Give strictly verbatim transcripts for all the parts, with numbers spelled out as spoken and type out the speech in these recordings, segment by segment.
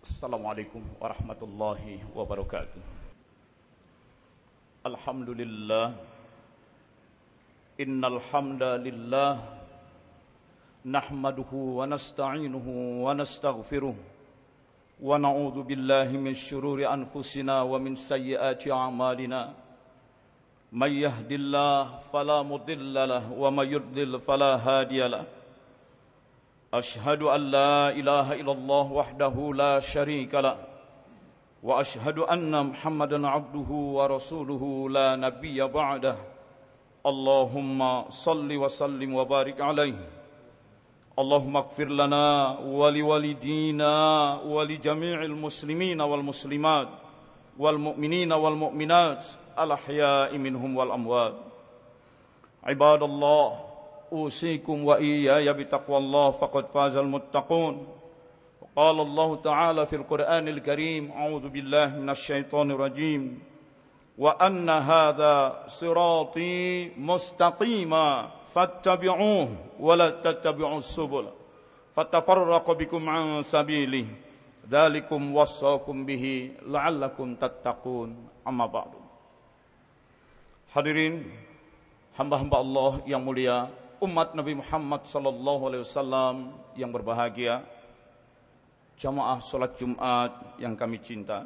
Assalamualaikum warahmatullahi wabarakatuh. Alhamdulillah. Innal hamdalillah nahmaduhu wa nasta'inuhu wa nastaghfiruh wa na'udzu billahi min syururi anfusina wa min sayyiati a'malina. May yahdihillahu fala mudilla lahu wa may yudlil fala hadiya lahu. Ashhadu an la ilaha illallah wahdahu la syarika lah wa ashhadu anna Muhammadan abduhu wa rasuluhu la nabiyya ba'dah. Allahumma salli wa sallim wa barik alaihi. Allahumma ighfir lana wa liwalidina wa li jami'il muslimina wal muslimat wal mu'minina wal mu'minat al ahya'i minhum wal amwat. Ibadallah, أوصيكم وإياي بتقوى الله فقد فاز المتقون. وقال الله تعالى في القرآن الكريم أعوذ بالله من الشيطان الرجيم وأن هذا صراطي مستقيما فاتبعوه ولا تتبعوا السبل فتفرق بكم عن سبيله ذلكم وصاكم به لعلكم تتقون. أما بعد. Hadirin hamba-hamba Allah yang mulia, umat Nabi Muhammad sallallahu alaihi wasallam yang berbahagia, jamaah salat Jumat yang kami cinta.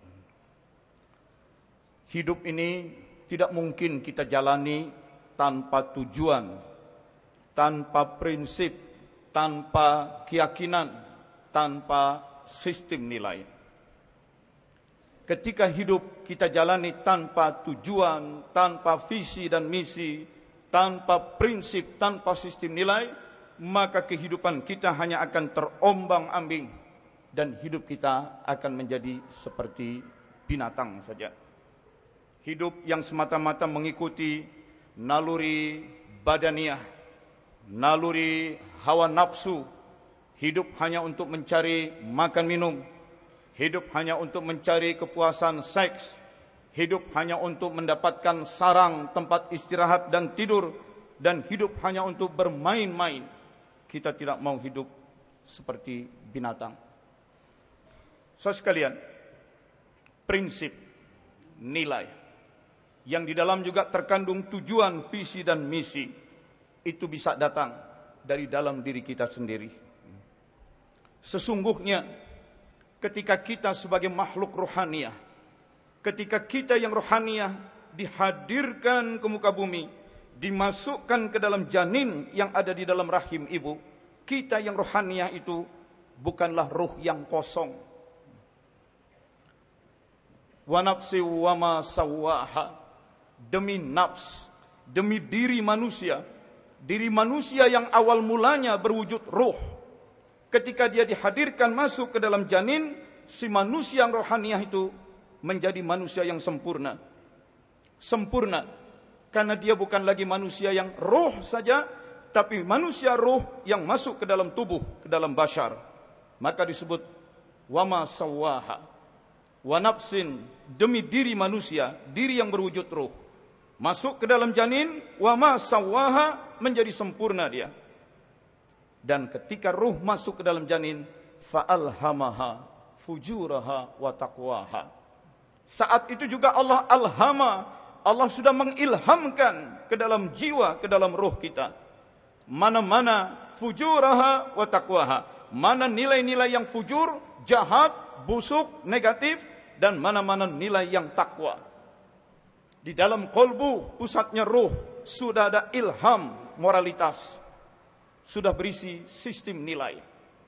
Hidup ini tidak mungkin kita jalani tanpa tujuan, tanpa prinsip, tanpa keyakinan, tanpa sistem nilai. Ketika hidup kita jalani tanpa tujuan, tanpa visi dan misi, tanpa prinsip, tanpa sistem nilai, maka kehidupan kita hanya akan terombang-ambing dan hidup kita akan menjadi seperti binatang saja. Hidup yang semata-mata mengikuti naluri badaniah, naluri hawa nafsu, hidup hanya untuk mencari makan minum, hidup hanya untuk mencari kepuasan seks, hidup hanya untuk mendapatkan sarang tempat istirahat dan tidur, dan hidup hanya untuk bermain-main. Kita tidak mau hidup seperti binatang. Saudara sekalian, prinsip, nilai, yang di dalam juga terkandung tujuan, visi dan misi, itu bisa datang dari dalam diri kita sendiri. Sesungguhnya ketika kita sebagai makhluk rohaniah, ketika kita yang rohaniah dihadirkan ke muka bumi, dimasukkan ke dalam janin yang ada di dalam rahim ibu, kita yang rohaniah itu bukanlah ruh yang kosong. Wa nafsi wa ma sawwaha, demi nafs, demi diri manusia, diri manusia yang awal mulanya berwujud ruh. Ketika dia dihadirkan masuk ke dalam janin, si manusia yang rohaniah itu menjadi manusia yang sempurna. Sempurna karena dia bukan lagi manusia yang roh saja, tapi manusia roh yang masuk ke dalam tubuh, ke dalam bashar. Maka disebut wama sawwaha, wa nafsin, demi diri manusia, diri yang berwujud roh, masuk ke dalam janin, wama sawwaha, menjadi sempurna dia. Dan ketika ruh masuk ke dalam janin, fa'alhamaha fujuraha wa taqwaha, saat itu juga Allah alhama, Allah sudah mengilhamkan ke dalam jiwa, ke dalam ruh kita, mana-mana fujuraha wa taqwaha, mana nilai-nilai yang fujur, jahat, busuk, negatif, dan mana-mana nilai yang takwa. Di dalam kolbu, pusatnya ruh, sudah ada ilham moralitas, sudah berisi sistem nilai.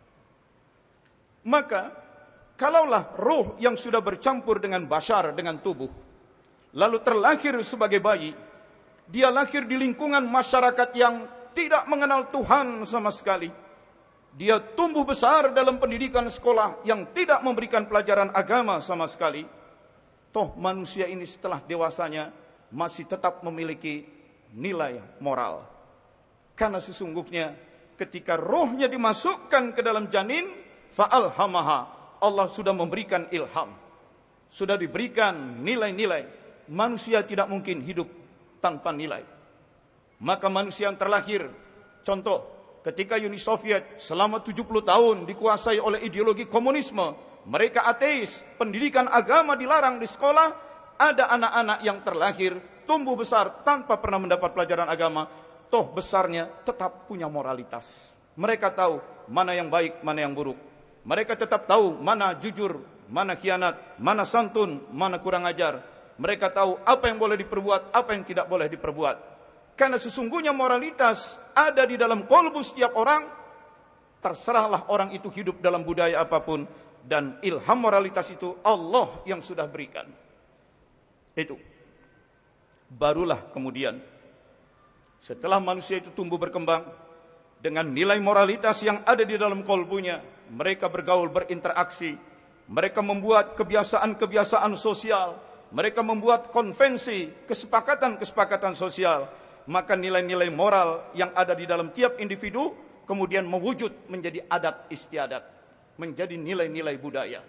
Maka kalaulah ruh yang sudah bercampur dengan bashar, dengan tubuh, lalu terlahir sebagai bayi, dia lahir di lingkungan masyarakat yang tidak mengenal Tuhan sama sekali. Dia tumbuh besar dalam pendidikan sekolah yang tidak memberikan pelajaran agama sama sekali. Toh manusia ini setelah dewasanya masih tetap memiliki nilai moral. Karena sesungguhnya ketika rohnya dimasukkan ke dalam janin, fa'alhamaha, Allah sudah memberikan ilham, sudah diberikan nilai-nilai. Manusia tidak mungkin hidup tanpa nilai. Maka manusia yang terlahir, contoh, ketika Uni Soviet selama tujuh puluh tahun dikuasai oleh ideologi komunisme, mereka ateis, pendidikan agama dilarang di sekolah, ada anak-anak yang terlahir, tumbuh besar tanpa pernah mendapat pelajaran agama, toh besarnya tetap punya moralitas. Mereka tahu mana yang baik, mana yang buruk. Mereka tetap tahu mana jujur, mana khianat, mana santun, mana kurang ajar. Mereka tahu apa yang boleh diperbuat, apa yang tidak boleh diperbuat. Karena sesungguhnya moralitas ada di dalam kolbu setiap orang. Terserahlah orang itu hidup dalam budaya apapun, dan ilham moralitas itu Allah yang sudah berikan. Itu. Barulah kemudian setelah manusia itu tumbuh berkembang dengan nilai moralitas yang ada di dalam kolbunya, mereka bergaul, berinteraksi, mereka membuat kebiasaan-kebiasaan sosial, mereka membuat konvensi, kesepakatan-kesepakatan sosial, maka nilai-nilai moral yang ada di dalam tiap individu kemudian mewujud menjadi adat istiadat, menjadi nilai-nilai budaya.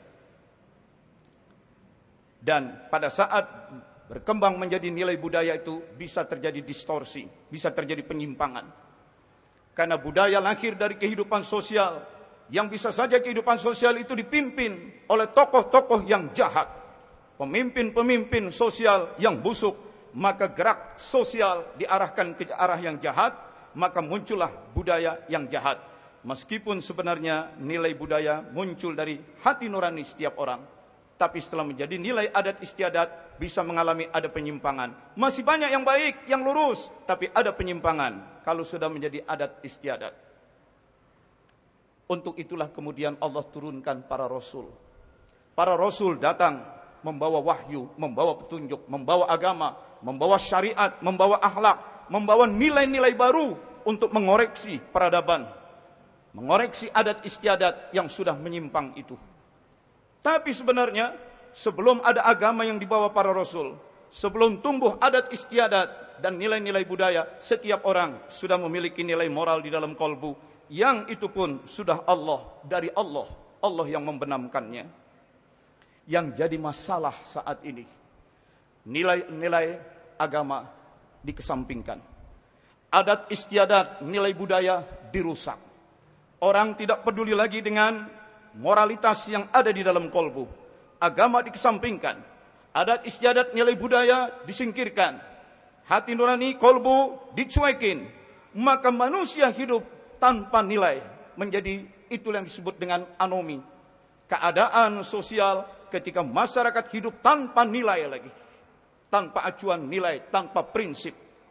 Dan pada saat berkembang menjadi nilai budaya itu bisa terjadi distorsi, bisa terjadi penyimpangan. Karena budaya lahir dari kehidupan sosial, yang bisa saja kehidupan sosial itu dipimpin oleh tokoh-tokoh yang jahat, pemimpin-pemimpin sosial yang busuk, maka gerak sosial diarahkan ke arah yang jahat, maka muncullah budaya yang jahat. Meskipun sebenarnya nilai budaya muncul dari hati nurani setiap orang, tapi setelah menjadi nilai adat istiadat bisa mengalami ada penyimpangan. Masih banyak yang baik, yang lurus, tapi ada penyimpangan kalau sudah menjadi adat istiadat. Untuk itulah kemudian Allah turunkan para rasul. Para rasul datang membawa wahyu, membawa petunjuk, membawa agama, membawa syariat, membawa akhlak, membawa nilai-nilai baru untuk mengoreksi peradaban, mengoreksi adat istiadat yang sudah menyimpang itu. Tapi sebenarnya sebelum ada agama yang dibawa para rasul, sebelum tumbuh adat istiadat dan nilai-nilai budaya, setiap orang sudah memiliki nilai moral di dalam kolbu, yang itu pun sudah Allah, dari Allah, Allah yang membenamkannya. Yang jadi masalah saat ini, nilai-nilai agama dikesampingkan, adat istiadat, nilai budaya dirusak. Orang tidak peduli lagi dengan moralitas yang ada di dalam kolbu. Agama dikesampingkan, adat istiadat, nilai budaya disingkirkan, hati nurani kolbu dicuekin, maka manusia hidup tanpa nilai, menjadi itulah yang disebut dengan anomi. Keadaan sosial ketika masyarakat hidup tanpa nilai lagi, tanpa acuan nilai, tanpa prinsip.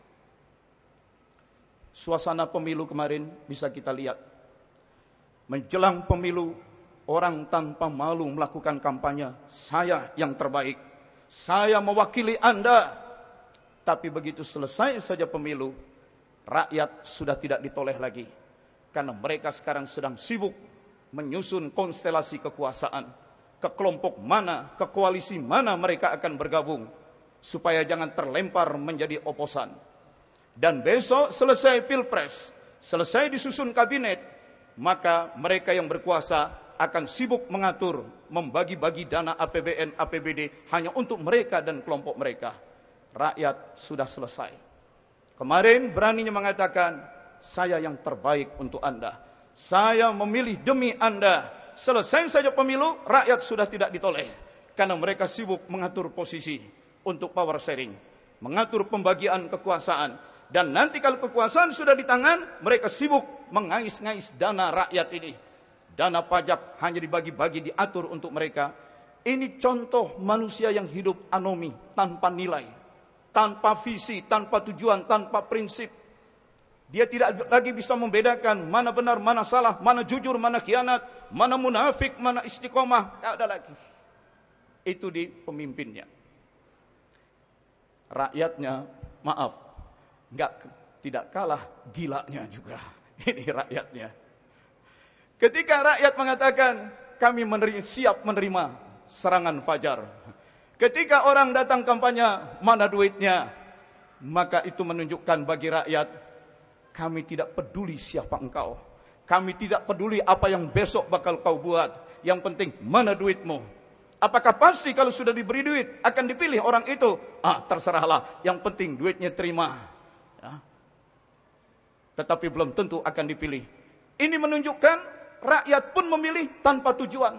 Suasana pemilu kemarin bisa kita lihat. Menjelang pemilu, orang tanpa malu melakukan kampanye, saya yang terbaik, saya mewakili Anda. Tapi begitu selesai saja pemilu, rakyat sudah tidak ditoleh lagi. Karena mereka sekarang sedang sibuk menyusun konstelasi kekuasaan, ke kelompok mana, ke koalisi mana mereka akan bergabung, supaya jangan terlempar menjadi oposan. Dan besok selesai pilpres, selesai disusun kabinet, maka mereka yang berkuasa akan sibuk mengatur, membagi-bagi dana A P B N, A P B D hanya untuk mereka dan kelompok mereka. Rakyat sudah selesai. Kemarin beraninya mengatakan, saya yang terbaik untuk Anda, saya memilih demi Anda. Selesai saja pemilu, rakyat sudah tidak ditoleh, karena mereka sibuk mengatur posisi untuk power sharing, mengatur pembagian kekuasaan. Dan nanti kalau kekuasaan sudah di tangan, mereka sibuk mengais-ngais dana rakyat ini. Dana pajak hanya dibagi-bagi, diatur untuk mereka. Ini contoh manusia yang hidup anomi, tanpa nilai, tanpa visi, tanpa tujuan, tanpa prinsip. Dia tidak lagi bisa membedakan mana benar, mana salah, mana jujur, mana khianat, mana munafik, mana istiqomah. Tidak ada lagi. Itu di pemimpinnya. Rakyatnya, maaf, nggak tidak kalah gilanya juga. Ini rakyatnya. Ketika rakyat mengatakan, kami menerima, siap menerima serangan fajar. Ketika orang datang kampanye, mana duitnya? Maka itu menunjukkan bagi rakyat, kami tidak peduli siapa engkau. Kami tidak peduli apa yang besok bakal kau buat. Yang penting mana duitmu. Apakah pasti kalau sudah diberi duit akan dipilih orang itu? Ah, terserahlah. Yang penting duitnya terima. Ya. Tetapi belum tentu akan dipilih. Ini menunjukkan rakyat pun memilih tanpa tujuan.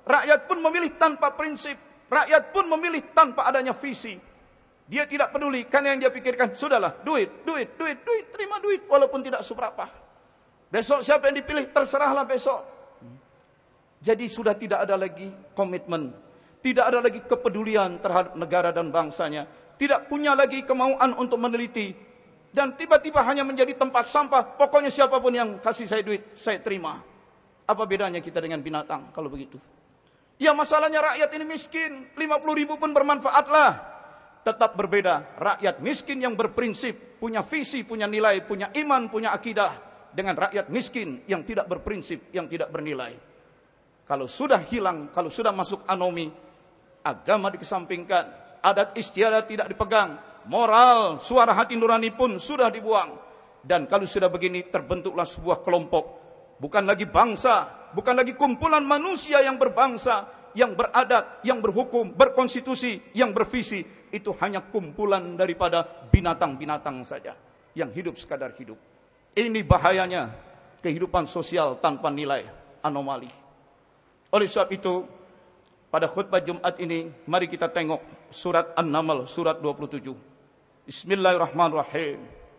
Rakyat pun memilih tanpa prinsip. Rakyat pun memilih tanpa adanya visi. Dia tidak peduli, karena yang dia pikirkan, sudahlah, duit, duit, duit, duit, terima duit, walaupun tidak seberapa. Besok siapa yang dipilih, terserahlah besok. Jadi sudah tidak ada lagi komitmen, tidak ada lagi kepedulian terhadap negara dan bangsanya, tidak punya lagi kemauan untuk meneliti, dan tiba-tiba hanya menjadi tempat sampah. Pokoknya siapapun yang kasih saya duit, saya terima. Apa bedanya kita dengan binatang kalau begitu? Ya masalahnya rakyat ini miskin, lima puluh ribu pun bermanfaatlah. Tetap berbeda, rakyat miskin yang berprinsip, punya visi, punya nilai, punya iman, punya akidah, dengan rakyat miskin yang tidak berprinsip, yang tidak bernilai. Kalau sudah hilang, kalau sudah masuk anomi, agama dikesampingkan, adat istiadat tidak dipegang, moral, suara hati nurani pun sudah dibuang. Dan kalau sudah begini, terbentuklah sebuah kelompok, bukan lagi bangsa, bukan lagi kumpulan manusia yang berbangsa, yang beradat, yang berhukum, berkonstitusi, yang bervisi. Itu hanya kumpulan daripada binatang-binatang saja yang hidup sekadar hidup. Ini bahayanya kehidupan sosial tanpa nilai, anomali. Oleh sebab itu, pada khutbah Jumat ini, mari kita tengok surat An-Naml, surat dua puluh tujuh. Bismillahirrahmanirrahim.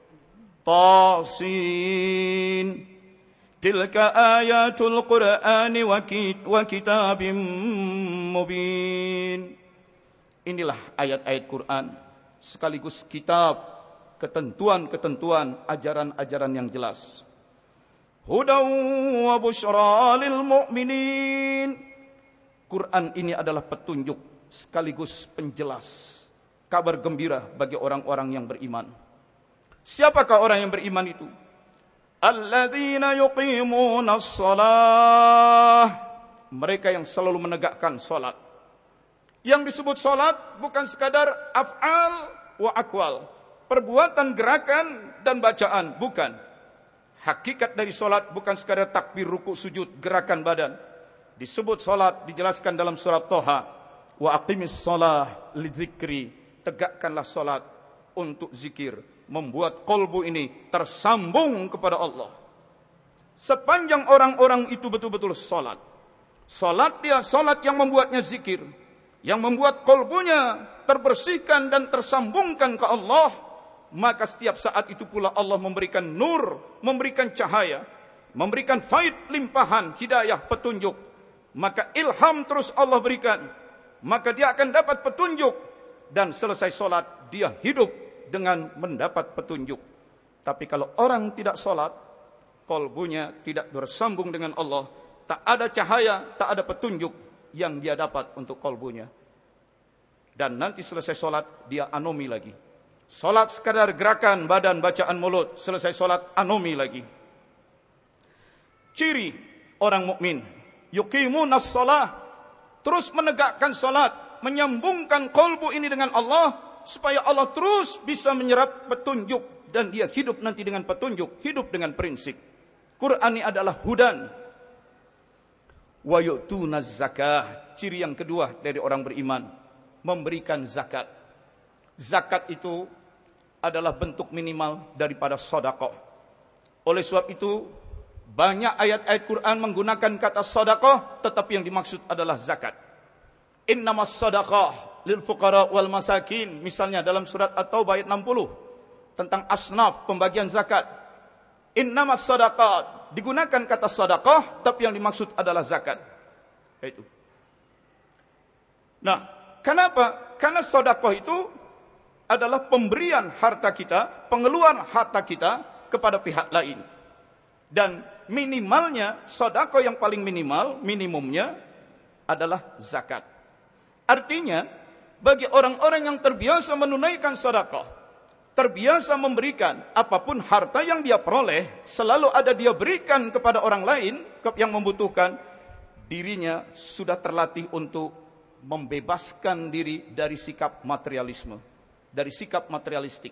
Tasin, tilka ayatul Qur'ani wa kitabim mubin. Inilah ayat-ayat Quran, sekaligus kitab, ketentuan-ketentuan, ajaran-ajaran yang jelas. Hudaw wa busyra lil mu'minin. Quran ini adalah petunjuk, sekaligus penjelas, kabar gembira bagi orang-orang yang beriman. Siapakah orang yang beriman itu? Alladzina yuqimunas shalah. Mereka yang selalu menegakkan salat. Yang disebut salat bukan sekadar af'al wa aqwal, perbuatan, gerakan dan bacaan, bukan. Hakikat dari salat bukan sekadar takbir, ruku, sujud, gerakan badan. Disebut salat dijelaskan dalam surat Toha, wa aqimis shalah lidzikri, tegakkanlah salat untuk zikir, membuat kolbu ini tersambung kepada Allah. Sepanjang orang-orang itu betul-betul salat, salat dia salat yang membuatnya zikir, yang membuat kolbunya terbersihkan dan tersambungkan ke Allah, maka setiap saat itu pula Allah memberikan nur, memberikan cahaya, memberikan faid limpahan, hidayah, petunjuk. Maka ilham terus Allah berikan, maka dia akan dapat petunjuk, dan selesai solat dia hidup dengan mendapat petunjuk. Tapi kalau orang tidak solat, kolbunya tidak bersambung dengan Allah, tak ada cahaya, tak ada petunjuk yang dia dapat untuk kolbunya. Dan nanti selesai solat, dia anomi lagi. Solat sekadar gerakan badan, bacaan mulut. Selesai solat, anomi lagi. Ciri orang mukmin, yuqimunas shalah, terus menegakkan solat, menyambungkan kolbu ini dengan Allah, supaya Allah terus bisa menyerap petunjuk, dan dia hidup nanti dengan petunjuk, hidup dengan prinsip. Quran ini adalah hudan. Wa yu'tunaz zakah. Ciri yang kedua dari orang beriman, memberikan zakat. Zakat itu adalah bentuk minimal daripada sedekah. Oleh sebab itu, banyak ayat-ayat Quran menggunakan kata sedekah, tetapi yang dimaksud adalah zakat. Innamas sadaqah lil fuqara wal masakin, misalnya dalam surat At-Taubah ayat enam puluh tentang asnaf pembagian zakat. Innamas sadaqat, digunakan kata sedekah, tapi yang dimaksud adalah zakat. Itu. Nah, kenapa? Karena sedekah itu adalah pemberian harta kita, pengeluaran harta kita kepada pihak lain. Dan minimalnya, sedekah yang paling minimal, minimumnya adalah zakat. Artinya, bagi orang-orang yang terbiasa menunaikan sedekah, terbiasa memberikan apapun harta yang dia peroleh, selalu ada dia berikan kepada orang lain yang membutuhkan, dirinya sudah terlatih untuk membebaskan diri dari sikap materialisme, dari sikap materialistik.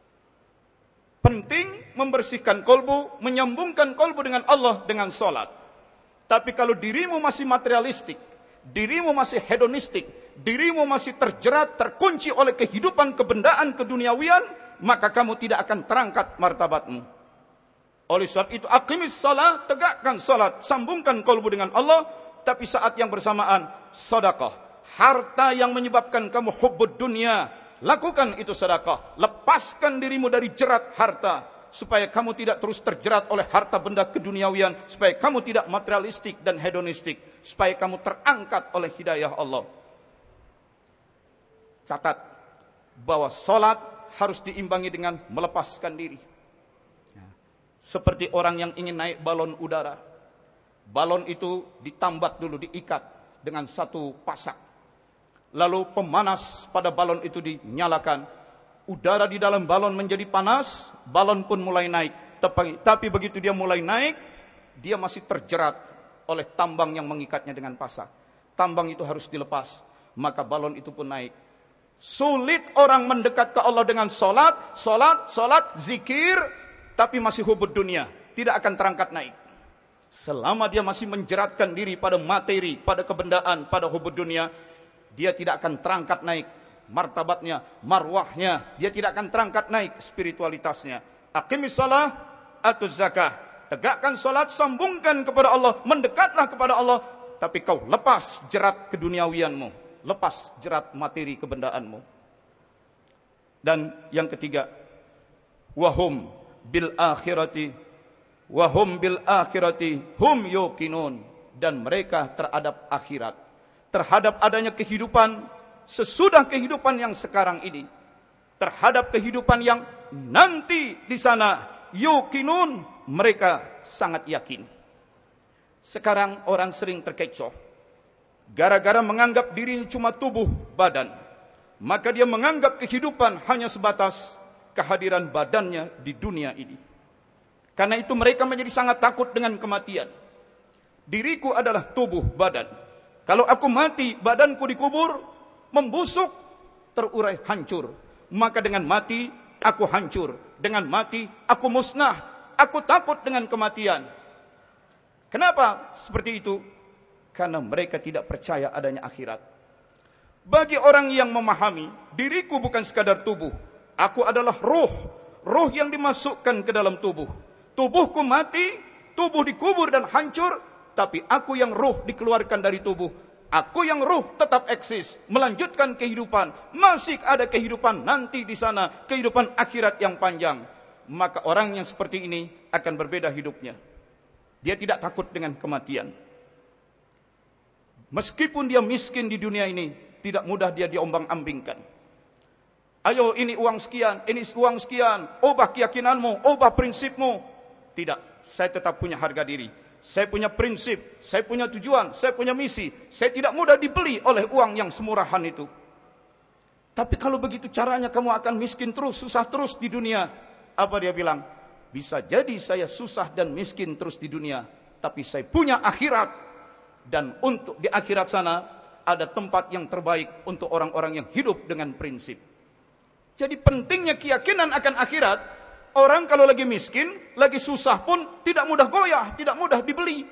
Penting membersihkan kolbu, menyambungkan kolbu dengan Allah dengan salat. Tapi kalau dirimu masih materialistik, dirimu masih hedonistik, dirimu masih terjerat, terkunci oleh kehidupan kebendaan keduniawian, maka kamu tidak akan terangkat martabatmu. Oleh sebab itu, aqimis salat, tegakkan salat, sambungkan kolbu dengan Allah, tapi saat yang bersamaan sedekah. Harta yang menyebabkan kamu hubbud dunia, lakukan itu sedekah. Lepaskan dirimu dari jerat harta, supaya kamu tidak terus terjerat oleh harta benda keduniawian, supaya kamu tidak materialistik dan hedonistik, supaya kamu terangkat oleh hidayah Allah. Catat bahwa salat harus diimbangi dengan melepaskan diri. Seperti orang yang ingin naik balon udara. Balon itu ditambat dulu, diikat dengan satu pasak. Lalu pemanas pada balon itu dinyalakan. Udara di dalam balon menjadi panas, balon pun mulai naik. Tapi, tapi begitu dia mulai naik, dia masih terjerat oleh tambang yang mengikatnya dengan pasak. Tambang itu harus dilepas, maka balon itu pun naik. Sulit orang mendekat ke Allah dengan solat, solat, solat, zikir, tapi masih hubud dunia, tidak akan terangkat naik. Selama dia masih menjeratkan diri pada materi, pada kebendaan, pada hubud dunia, dia tidak akan terangkat naik martabatnya, marwahnya, dia tidak akan terangkat naik spiritualitasnya. Aqimis shalah, atuz zakah. Tegakkan salat, sambungkan kepada Allah, mendekatlah kepada Allah, tapi kau lepas jerat keduniawianmu, lepas jerat materi kebendaanmu. Dan yang ketiga, wahum bil akhirati wahum bil akhirati hum yuqinun, dan mereka terhadap akhirat, terhadap adanya kehidupan sesudah kehidupan yang sekarang ini, terhadap kehidupan yang nanti di sana, yuqinun, mereka sangat yakin. Sekarang orang sering terkecoh gara-gara menganggap dirinya cuma tubuh badan, maka dia menganggap kehidupan hanya sebatas kehadiran badannya di dunia ini. Karena itu mereka menjadi sangat takut dengan kematian. Diriku adalah tubuh badan. Kalau aku mati, badanku dikubur, membusuk, terurai, hancur. Maka dengan mati, aku hancur. Dengan mati, aku musnah. Aku takut dengan kematian. Kenapa seperti itu? Karena mereka tidak percaya adanya akhirat. Bagi orang yang memahami, diriku bukan sekadar tubuh. Aku adalah ruh. Ruh yang dimasukkan ke dalam tubuh. Tubuhku mati, tubuh dikubur dan hancur, tapi aku yang ruh dikeluarkan dari tubuh. Aku yang ruh tetap eksis, melanjutkan kehidupan. Masih ada kehidupan nanti di sana, kehidupan akhirat yang panjang. Maka orang yang seperti ini akan berbeda hidupnya. Dia tidak takut dengan kematian. Meskipun dia miskin di dunia ini, tidak mudah dia diombang-ambingkan. Ayo, ini uang sekian, ini uang sekian, ubah keyakinanmu, ubah prinsipmu. Tidak, saya tetap punya harga diri. Saya punya prinsip, saya punya tujuan, saya punya misi. Saya tidak mudah dibeli oleh uang yang semurahan itu. Tapi kalau begitu caranya kamu akan miskin terus, susah terus di dunia. Apa dia bilang? Bisa jadi saya susah dan miskin terus di dunia, tapi saya punya akhirat. Dan untuk di akhirat sana ada tempat yang terbaik untuk orang-orang yang hidup dengan prinsip. Jadi pentingnya keyakinan akan akhirat. Orang kalau lagi miskin, lagi susah pun tidak mudah goyah, tidak mudah dibeli.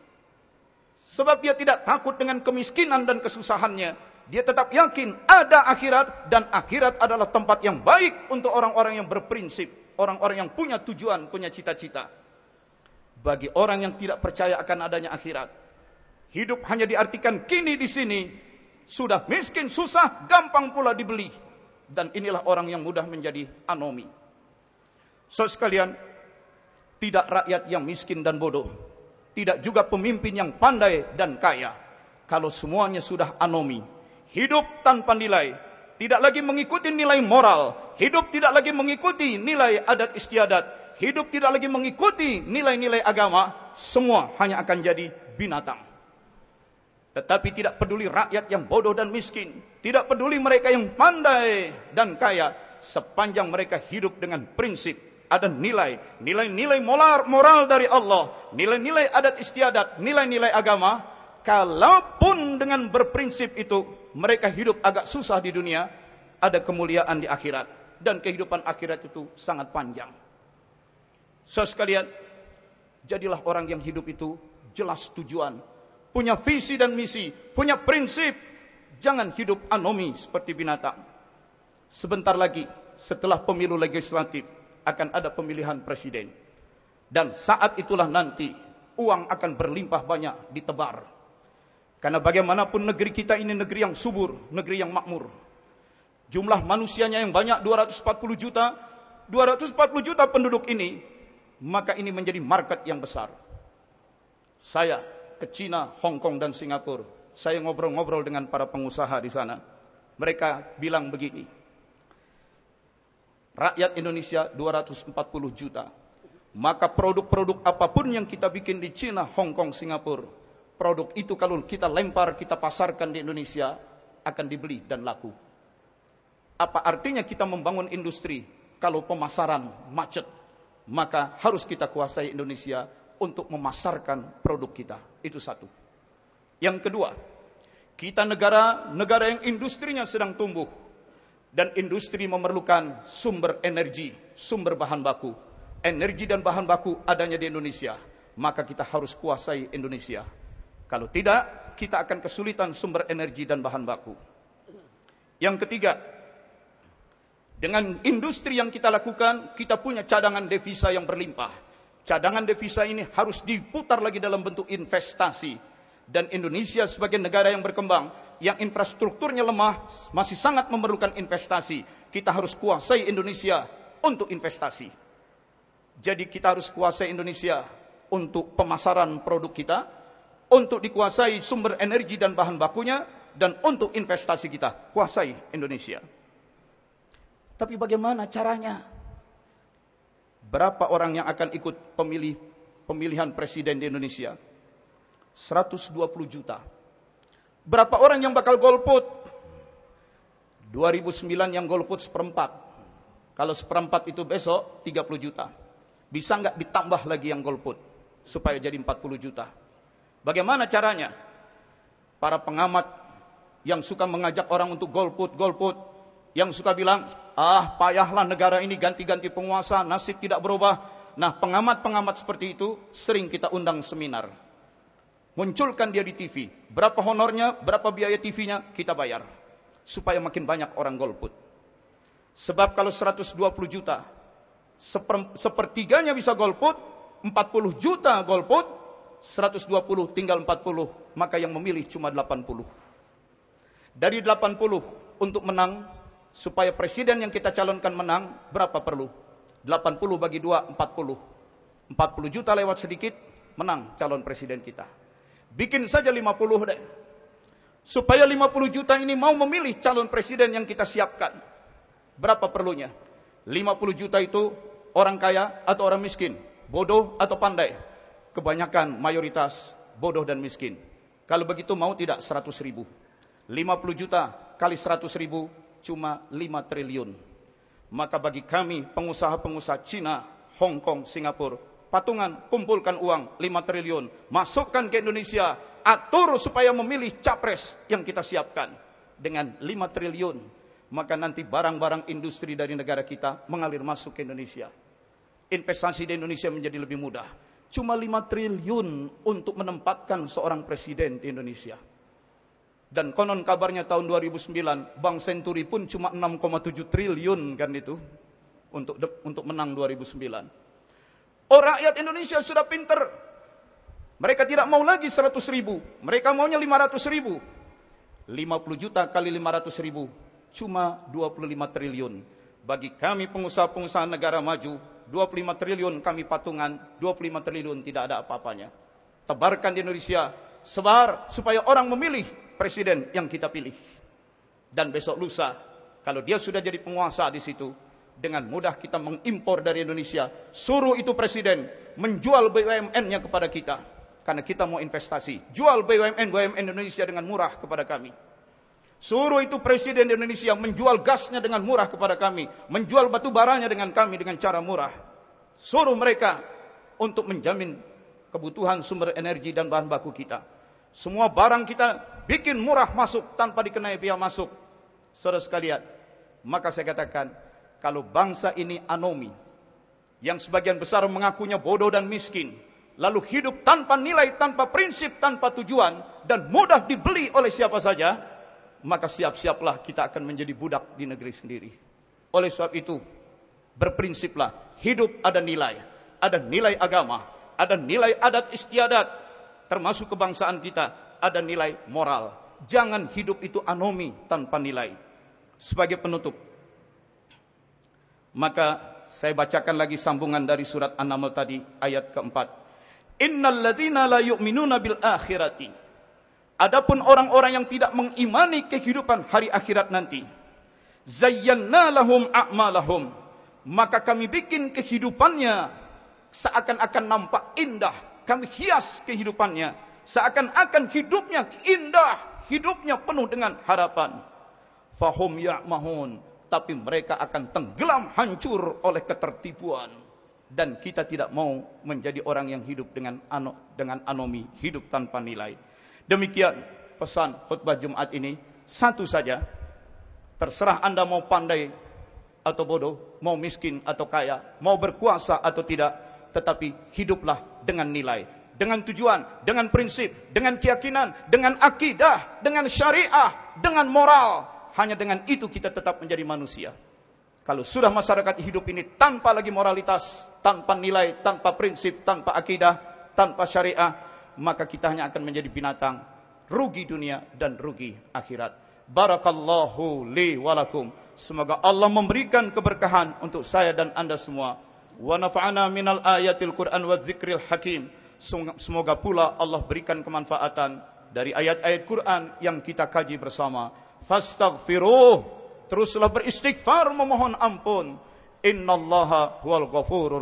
Sebab dia tidak takut dengan kemiskinan dan kesusahannya. Dia tetap yakin ada akhirat, dan akhirat adalah tempat yang baik untuk orang-orang yang berprinsip, orang-orang yang punya tujuan, punya cita-cita. Bagi orang yang tidak percaya akan adanya akhirat, hidup hanya diartikan kini di sini, sudah miskin, susah, gampang pula dibeli. Dan inilah orang yang mudah menjadi anomi. Saudara sekalian, tidak rakyat yang miskin dan bodoh, tidak juga pemimpin yang pandai dan kaya. Kalau semuanya sudah anomi, hidup tanpa nilai, tidak lagi mengikuti nilai moral, hidup tidak lagi mengikuti nilai adat istiadat, hidup tidak lagi mengikuti nilai-nilai agama, semua hanya akan jadi binatang. Tetapi tidak peduli rakyat yang bodoh dan miskin, tidak peduli mereka yang pandai dan kaya, sepanjang mereka hidup dengan prinsip, ada nilai, nilai-nilai moral, moral dari Allah, nilai-nilai adat istiadat, nilai-nilai agama. Kalaupun dengan berprinsip itu mereka hidup agak susah di dunia, ada kemuliaan di akhirat, dan kehidupan akhirat itu sangat panjang. Saudara sekalian, jadilah orang yang hidup itu jelas tujuan, punya visi dan misi, punya prinsip. Jangan hidup anomi seperti binatang. Sebentar lagi setelah pemilu legislatif akan ada pemilihan presiden. Dan saat itulah nanti uang akan berlimpah banyak ditebar. Karena bagaimanapun negeri kita ini negeri yang subur, negeri yang makmur. Jumlah manusianya yang banyak dua ratus empat puluh juta, dua ratus empat puluh juta penduduk ini, maka ini menjadi market yang besar. Saya ke Cina, Hong Kong dan Singapura. Saya ngobrol-ngobrol dengan para pengusaha di sana. Mereka bilang begini, rakyat Indonesia dua ratus empat puluh juta. Maka produk-produk apapun yang kita bikin di Cina, Hong Kong, Singapura, produk itu kalau kita lempar, kita pasarkan di Indonesia, akan dibeli dan laku. Apa artinya kita membangun industri kalau pemasaran macet? Maka harus kita kuasai Indonesia untuk memasarkan produk kita. Itu satu. Yang kedua, kita negara negara yang industrinya sedang tumbuh. Dan industri memerlukan sumber energi, sumber bahan baku. Energi dan bahan baku adanya di Indonesia. Maka kita harus kuasai Indonesia. Kalau tidak, kita akan kesulitan sumber energi dan bahan baku. Yang ketiga, dengan industri yang kita lakukan, kita punya cadangan devisa yang berlimpah. Cadangan devisa ini harus diputar lagi dalam bentuk investasi. Dan Indonesia sebagai negara yang berkembang, yang infrastrukturnya lemah, masih sangat memerlukan investasi. Kita harus kuasai Indonesia untuk investasi. Jadi kita harus kuasai Indonesia untuk pemasaran produk kita, untuk dikuasai sumber energi dan bahan bakunya, dan untuk investasi kita, kuasai Indonesia. Tapi bagaimana caranya? Berapa orang yang akan ikut pemilih pemilihan presiden di Indonesia? seratus dua puluh juta. Berapa orang yang bakal golput? dua ribu sembilan yang golput seperempat. Kalau seperempat itu besok tiga puluh juta. Bisa nggak ditambah lagi yang golput supaya jadi empat puluh juta? Bagaimana caranya? Para pengamat yang suka mengajak orang untuk golput, golput, yang suka bilang, ah payahlah negara ini ganti-ganti penguasa, nasib tidak berubah. Nah, pengamat-pengamat seperti itu sering kita undang seminar. Munculkan dia di T V. Berapa honornya, berapa biaya T V-nya, kita bayar. Supaya makin banyak orang golput. Sebab kalau seratus dua puluh juta, seper, sepertiganya bisa golput, empat puluh juta golput, seratus dua puluh tinggal empat puluh, maka yang memilih cuma delapan puluh. Dari delapan puluh untuk menang, supaya presiden yang kita calonkan menang, berapa perlu? delapan puluh bagi dua, empat puluh. empat puluh juta lewat sedikit, menang calon presiden kita. Bikin saja lima puluh deh. Supaya lima puluh juta ini mau memilih calon presiden yang kita siapkan. Berapa perlunya? lima puluh juta itu orang kaya atau orang miskin? Bodoh atau pandai? Kebanyakan mayoritas bodoh dan miskin. Kalau begitu mau tidak seratus ribu? lima puluh juta kali seratus ribu cuma lima triliun. Maka bagi kami pengusaha-pengusaha Cina, Hong Kong, Singapura, patungan kumpulkan uang lima triliun, masukkan ke Indonesia, atur supaya memilih capres yang kita siapkan dengan lima triliun. Maka nanti barang-barang industri dari negara kita mengalir masuk ke Indonesia. Investasi di Indonesia menjadi lebih mudah. Cuma lima triliun untuk menempatkan seorang presiden di Indonesia. Dan konon kabarnya tahun dua ribu sembilan Bank Senturi pun cuma enam koma tujuh triliun kan itu untuk untuk menang dua ribu sembilan. Oh, rakyat Indonesia sudah pinter. Mereka tidak mau lagi seratus ribu, mereka maunya lima ratus ribu. lima puluh juta kali lima ratus ribu cuma dua puluh lima triliun. Bagi kami pengusaha-pengusaha negara maju, dua puluh lima triliun kami patungan, dua puluh lima triliun tidak ada apa-apanya. Tebarkan di Indonesia, sebar supaya orang memilih presiden yang kita pilih. Dan besok lusa, kalau dia sudah jadi penguasa di situ, dengan mudah kita mengimpor dari Indonesia. Suruh itu presiden menjual B U M N-nya kepada kita, karena kita mau investasi. Jual B U M N, B U M N Indonesia dengan murah kepada kami. Suruh itu presiden di Indonesia menjual gasnya dengan murah kepada kami, menjual batu baranya dengan kami dengan cara murah. Suruh mereka untuk menjamin kebutuhan sumber energi dan bahan baku kita. Semua barang kita bikin murah masuk tanpa dikenai biaya masuk. Saudara sekalian, maka saya katakan, kalau bangsa ini anomi, yang sebagian besar mengakunya bodoh dan miskin, lalu hidup tanpa nilai, tanpa prinsip, tanpa tujuan, dan mudah dibeli oleh siapa saja, maka siap-siaplah kita akan menjadi budak di negeri sendiri. Oleh sebab itu, berprinsiplah, hidup ada nilai, ada nilai agama, ada nilai adat istiadat, termasuk kebangsaan kita. ada nilai moral. Jangan hidup itu anomi tanpa nilai. Sebagai penutup, maka saya bacakan lagi sambungan dari surat An-Naml tadi ayat keempat. Innal ladzina la yu'minuna bil akhirati. Adapun orang-orang yang tidak mengimani kehidupan hari akhirat nanti, zayyana lahum a'malahum, maka kami bikin kehidupannya seakan-akan nampak indah. Kami hias kehidupannya seakan-akan hidupnya indah, hidupnya penuh dengan harapan. Fahum ya'mahun, tapi mereka akan tenggelam hancur oleh ketertipuan. Dan kita tidak mau menjadi orang yang hidup dengan ano, dengan anomi, hidup tanpa nilai. Demikian pesan khutbah Jumat ini. Satu saja, terserah Anda mau pandai atau bodoh, mau miskin atau kaya, mau berkuasa atau tidak, tetapi hiduplah dengan nilai, dengan tujuan, dengan prinsip, dengan keyakinan, dengan akidah, dengan syariah, dengan moral. Hanya dengan itu kita tetap menjadi manusia. Kalau sudah masyarakat hidup ini tanpa lagi moralitas, tanpa nilai, tanpa prinsip, tanpa akidah, tanpa syariah, maka kita hanya akan menjadi binatang, rugi dunia dan rugi akhirat. Barakallahu li walakum. Semoga Allah memberikan keberkahan untuk saya dan Anda semua. Wa nafa'ana minal ayatil Qur'an wa dzikril hakim. Semoga pula Allah berikan kemanfaatan dari ayat-ayat Quran yang kita kaji bersama. Fastaghfiruh. Teruslah beristighfar, memohon ampun. Innallaha huwal ghafurur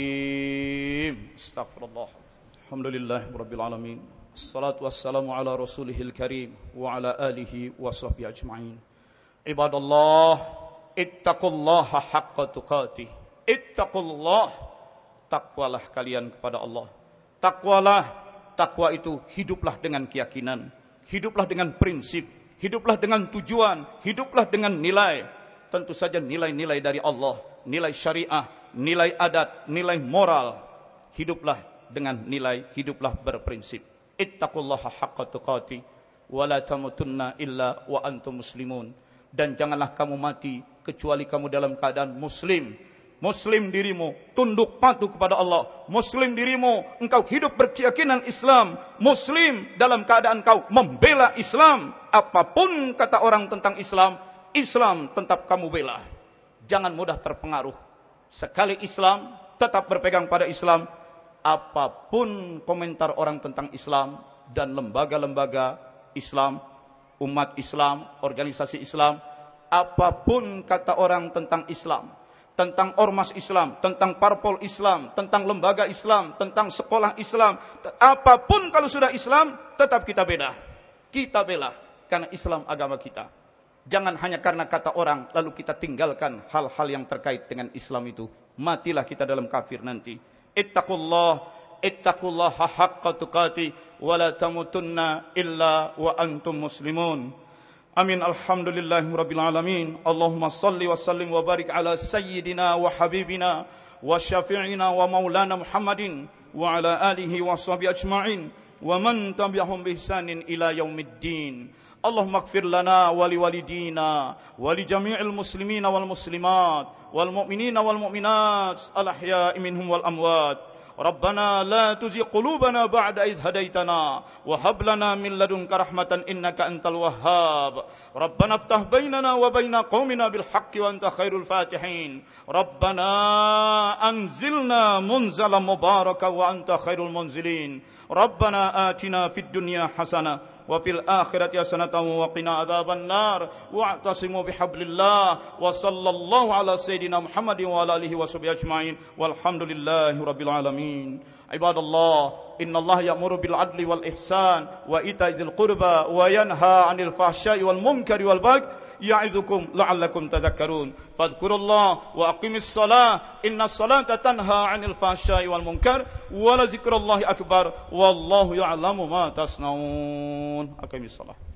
rahim. Astaghfirullah. Alhamdulillahirabbil alamin. Assalatu wassalamu ala rasulihil karim wa ala alihi wa sahbihi ajma'in. Ibadallah, ittaqullaha haqqa tuqatih. Ittaqullah, takwalah kalian kepada Allah. Takwalah, takwa itu hiduplah dengan keyakinan, hiduplah dengan prinsip, hiduplah dengan tujuan, hiduplah dengan nilai. Tentu saja nilai-nilai dari Allah, nilai syariah, nilai adat, nilai moral. Hiduplah dengan nilai, hiduplah berprinsip. Ittaqullaha haqqa tuqatih wa la tamutunna illa wa antum muslimun. Dan janganlah kamu mati kecuali kamu dalam keadaan muslim. Muslim dirimu, tunduk patuh kepada Allah. Muslim dirimu, engkau hidup berkeyakinan Islam. Muslim dalam keadaan kau membela Islam. Apapun kata orang tentang Islam, Islam tetap kamu bela. Jangan mudah terpengaruh. Sekali Islam, tetap berpegang pada Islam. Apapun komentar orang tentang Islam dan lembaga-lembaga Islam, umat Islam, organisasi Islam, apapun kata orang tentang Islam, tentang ormas Islam, tentang parpol Islam, tentang lembaga Islam, tentang sekolah Islam, apapun kalau sudah Islam, tetap kita bela. Kita bela karena Islam agama kita. Jangan hanya karena kata orang lalu kita tinggalkan hal-hal yang terkait dengan Islam itu. Matilah kita dalam kafir nanti. Ittaqullah, ittaqullaha haqqa tuqatih wa la tamutunna illa wa antum muslimun. Amin. Alhamdulillahi rabbil alamin. Allahumma salli wa sallim wa barik ala sayyidina wa habibina wa syafi'ina wa maulana Muhammadin wa ala alihi wa sahbihi ajma'in wa man tabi'ahum bi ihsanin ila yaumiddin. Allahumma ighfir lana wa li walidina wa li jami'il muslimina wal muslimat wal mu'minina wal mu'minat al ahya'i minhum wal amwat. ربنا لا تزغ قلوبنا بعد إذ هديتنا وهب لنا من لدنك رحمة إنك أنت الوهاب. ربنا افتح بيننا وبين قومنا بالحق وأنت خير الفاتحين. ربنا أنزلنا منزلا مباركا وأنت خير المنزلين. ربنا آتنا في الدنيا حسنة وفي الآخرة حسنة وقنا عذاب النار واعتصموا بحبل الله وصلى الله على سيدنا محمد وعلى آله وصحبه أجمعين والحمد لله رب العالمين. عباد الله إن الله يأمر بالعدل والإحسان وإيتاء ذي القربى وينهى عن الفحشاء والمنكر والبغي يعظكم لعلكم تذكرون. فاذكروا الله وأقيموا الصلاة إن الصلاة تنهى عن الفحشاء والمنكر ولذكر الله أكبر والله يعلم ما تصنعون. أقيموا الصلاة.